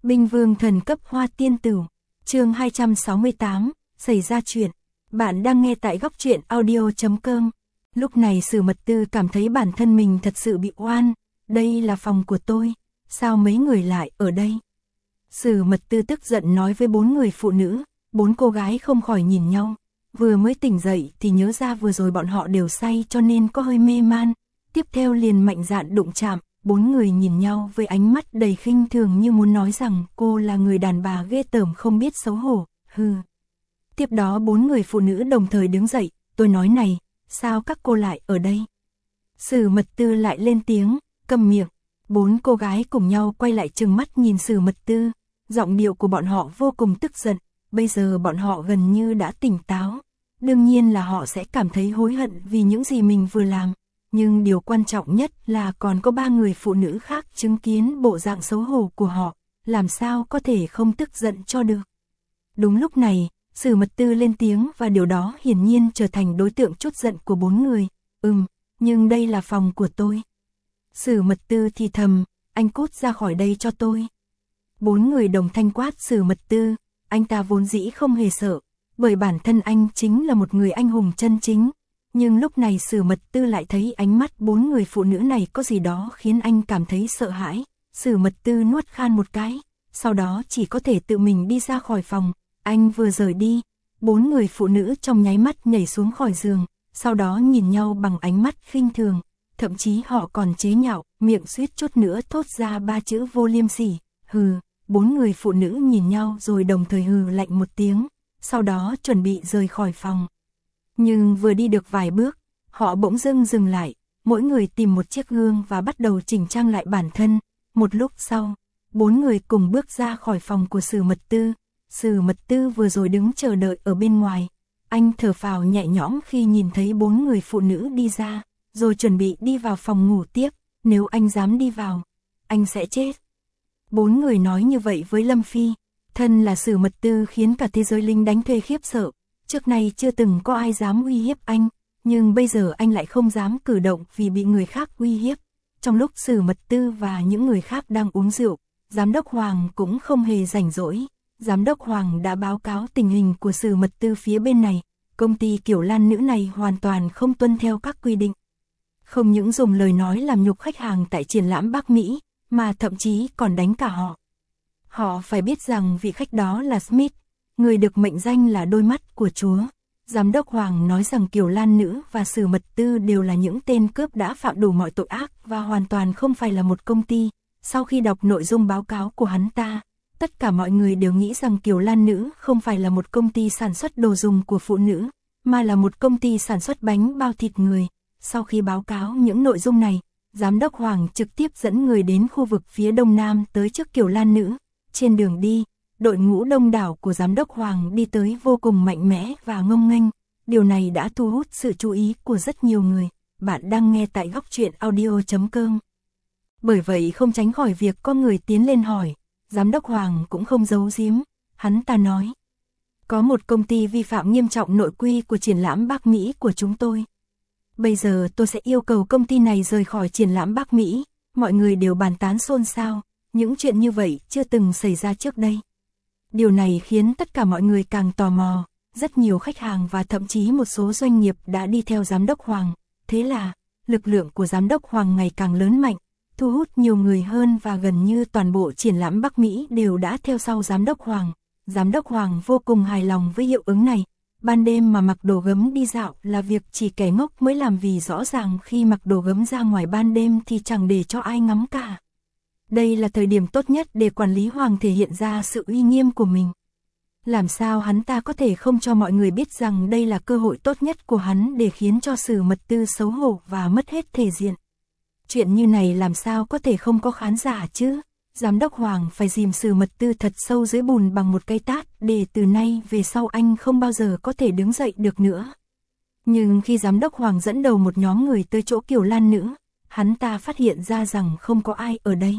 Binh vương thần cấp hoa tiên tử. Chương 268, xảy ra chuyện. Bạn đang nghe tại góc truyện audio.com. Lúc này Sử Mật Tư cảm thấy bản thân mình thật sự bị oan. Đây là phòng của tôi, sao mấy người lại ở đây? Sử Mật Tư tức giận nói với 4 người phụ nữ. 4 cô gái không khỏi nhìn nhau. Vừa mới tỉnh dậy thì nhớ ra vừa rồi bọn họ đều say cho nên có hơi mê man. Tiếp theo liền mạnh dạn đụng chạm. 4 người nhìn nhau với ánh mắt đầy khinh thường như muốn nói rằng cô là người đàn bà ghê tởm không biết xấu hổ, hừ. Tiếp đó 4 người phụ nữ đồng thời đứng dậy, tôi nói này, sao các cô lại ở đây? Sử Mật Tư lại lên tiếng, câm miệng. 4 cô gái cùng nhau quay lại trừng mắt nhìn Sử Mật Tư, giọng điệu của bọn họ vô cùng tức giận, bây giờ bọn họ gần như đã tỉnh táo. Đương nhiên là họ sẽ cảm thấy hối hận vì những gì mình vừa làm. Nhưng điều quan trọng nhất là còn có 3 người phụ nữ khác chứng kiến bộ dạng xấu hổ của họ, làm sao có thể không tức giận cho được. Đúng lúc này, Sử Mật Tư lên tiếng và điều đó hiển nhiên trở thành đối tượng trút giận của 4 người. Nhưng đây là phòng của tôi. Sử Mật Tư thì thầm, anh cút ra khỏi đây cho tôi. 4 người đồng thanh quát Sử Mật Tư, anh ta vốn dĩ không hề sợ, bởi bản thân anh chính là một người anh hùng chân chính. Nhưng lúc này Sử Mật Tư lại thấy ánh mắt 4 người phụ nữ này có gì đó khiến anh cảm thấy sợ hãi. Sử Mật Tư nuốt khan một cái, sau đó chỉ có thể tự mình đi ra khỏi phòng. Anh vừa rời đi, 4 người phụ nữ trong nháy mắt nhảy xuống khỏi giường, sau đó nhìn nhau bằng ánh mắt khinh thường. Thậm chí họ còn chế nhạo, miệng suýt chút nữa thốt ra 3 chữ vô liêm sỉ, hừ. 4 người phụ nữ nhìn nhau rồi đồng thời hừ lạnh một tiếng, sau đó chuẩn bị rời khỏi phòng. Nhưng vừa đi được vài bước, họ bỗng dưng dừng lại, mỗi người tìm một chiếc gương và bắt đầu chỉnh trang lại bản thân. Một lúc sau, 4 người cùng bước ra khỏi phòng của Sử Mật Tư. Sử Mật Tư vừa rồi đứng chờ đợi ở bên ngoài. Anh thở phào nhẹ nhõm khi nhìn thấy 4 người phụ nữ đi ra, rồi chuẩn bị đi vào phòng ngủ tiếp. Nếu anh dám đi vào, anh sẽ chết. 4 người nói như vậy với Lâm Phi. Thân là Sử Mật Tư khiến cả thế giới lính đánh thuê khiếp sợ. Trước nay chưa từng có ai dám uy hiếp anh, nhưng bây giờ anh lại không dám cử động vì bị người khác uy hiếp. Trong lúc Sử Mật Tư và những người khác đang uống rượu, Giám đốc Hoàng cũng không hề rảnh rỗi. Giám đốc Hoàng đã báo cáo tình hình của Sử Mật Tư phía bên này. Công ty Kiểu Lan Nữ này hoàn toàn không tuân theo các quy định. Không những dùng lời nói làm nhục khách hàng tại triển lãm Bắc Mỹ, mà thậm chí còn đánh cả họ. Họ phải biết rằng vị khách đó là Smith, người được mệnh danh là đôi mắt của Chúa. Giám đốc Hoàng nói rằng Kiểu Lan Nữ và Sử Mật Tư đều là những tên cướp đã phạm đủ mọi tội ác và hoàn toàn không phải là một công ty. Sau khi đọc nội dung báo cáo của hắn ta, tất cả mọi người đều nghĩ rằng Kiểu Lan Nữ không phải là một công ty sản xuất đồ dùng của phụ nữ, mà là một công ty sản xuất bánh bao thịt người. Sau khi báo cáo những nội dung này, Giám đốc Hoàng trực tiếp dẫn người đến khu vực phía đông nam tới trước Kiểu Lan Nữ. Trên đường đi, đội ngũ đông đảo của Giám đốc Hoàng đi tới vô cùng mạnh mẽ và ngông nghênh. Điều này đã thu hút sự chú ý của rất nhiều người. Bạn đang nghe tại góc truyện audio.com. Bởi vậy không tránh khỏi việc có người tiến lên hỏi. Giám đốc Hoàng cũng không giấu giếm. Hắn ta nói, có một công ty vi phạm nghiêm trọng nội quy của triển lãm Bắc Mỹ của chúng tôi. Bây giờ tôi sẽ yêu cầu công ty này rời khỏi triển lãm Bắc Mỹ. Mọi người đều bàn tán xôn xao. Những chuyện như vậy chưa từng xảy ra trước đây. Điều này khiến tất cả mọi người càng tò mò. Rất nhiều khách hàng và thậm chí một số doanh nghiệp đã đi theo Giám đốc Hoàng. Thế là, lực lượng của Giám đốc Hoàng ngày càng lớn mạnh, thu hút nhiều người hơn và gần như toàn bộ triển lãm Bắc Mỹ đều đã theo sau Giám đốc Hoàng. Giám đốc Hoàng vô cùng hài lòng với hiệu ứng này. Ban đêm mà mặc đồ gấm đi dạo là việc chỉ kẻ ngốc mới làm, vì rõ ràng khi mặc đồ gấm ra ngoài ban đêm thì chẳng để cho ai ngắm cả. Đây là thời điểm tốt nhất để quản lý Hoàng thể hiện ra sự uy nghiêm của mình. Làm sao hắn ta có thể không cho mọi người biết rằng đây là cơ hội tốt nhất của hắn để khiến cho Sử Mật Tư xấu hổ và mất hết thể diện. Chuyện như này làm sao có thể không có khán giả chứ? Giám đốc Hoàng phải dìm Sử Mật Tư thật sâu dưới bùn bằng một cái tát để từ nay về sau anh không bao giờ có thể đứng dậy được nữa. Nhưng khi Giám đốc Hoàng dẫn đầu một nhóm người tới chỗ Kiểu Lan Nữ, hắn ta phát hiện ra rằng không có ai ở đây.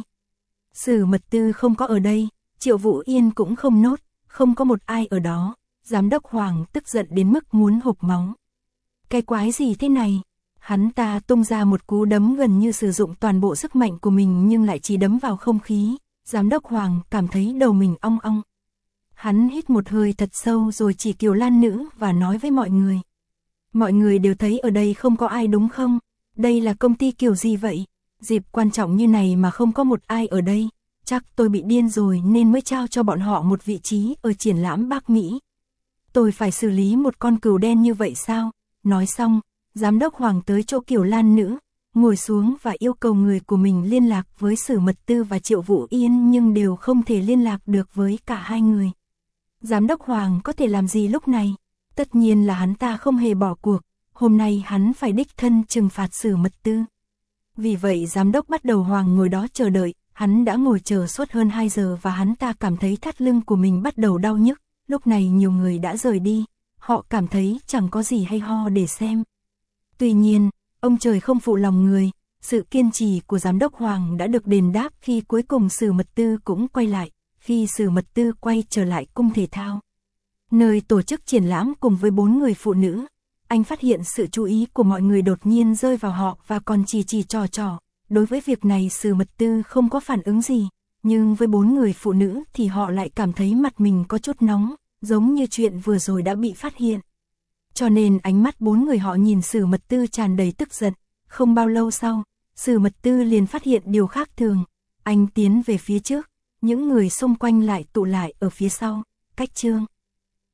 Sử Mật Tư không có ở đây, Triệu Vũ Yên cũng không nốt, không có một ai ở đó. Giám đốc Hoàng tức giận đến mức muốn hộc máu. Cái quái gì thế này? Hắn ta tung ra một cú đấm gần như sử dụng toàn bộ sức mạnh của mình nhưng lại chỉ đấm vào không khí. Giám đốc Hoàng cảm thấy đầu mình ong ong. Hắn hít một hơi thật sâu rồi chỉ Kiều Lan nữ và nói với mọi người. Mọi người đều thấy ở đây không có ai đúng không? Đây là công ty kiểu gì vậy? Dịp quan trọng như này mà không có một ai ở đây. Chắc tôi bị điên rồi nên mới trao cho bọn họ một vị trí ở triển lãm Bắc Mỹ. Tôi phải xử lý một con cừu đen như vậy sao? Nói xong, giám đốc Hoàng tới chỗ Kiều Lan nữ, ngồi xuống và yêu cầu người của mình liên lạc với Sử Mật Tư và Triệu Vũ Yên nhưng đều không thể liên lạc được với cả hai người. Giám đốc Hoàng có thể làm gì lúc này? Tất nhiên là hắn ta không hề bỏ cuộc, hôm nay hắn phải đích thân trừng phạt Sử Mật Tư. Vì vậy giám đốc bắt đầu Hoàng ngồi đó chờ đợi, hắn đã ngồi chờ suốt hơn 2 giờ và hắn ta cảm thấy thắt lưng của mình bắt đầu đau nhức. Lúc này nhiều người đã rời đi, họ cảm thấy chẳng có gì hay ho để xem. Tuy nhiên, ông trời không phụ lòng người, sự kiên trì của giám đốc Hoàng đã được đền đáp khi cuối cùng Sử Mật Tư cũng quay lại. Khi Sử Mật Tư quay trở lại cung thể thao, nơi tổ chức triển lãm cùng với 4 người phụ nữ, anh phát hiện sự chú ý của mọi người đột nhiên rơi vào họ và còn chỉ trò. Đối với việc này Sử Mật Tư không có phản ứng gì, nhưng với 4 người phụ nữ thì họ lại cảm thấy mặt mình có chút nóng, giống như chuyện vừa rồi đã bị phát hiện. Cho nên ánh mắt 4 người họ nhìn Sử Mật Tư tràn đầy tức giận. Không bao lâu sau, Sử Mật Tư liền phát hiện điều khác thường. Anh tiến về phía trước, những người xung quanh lại tụ lại ở phía sau, cách Trương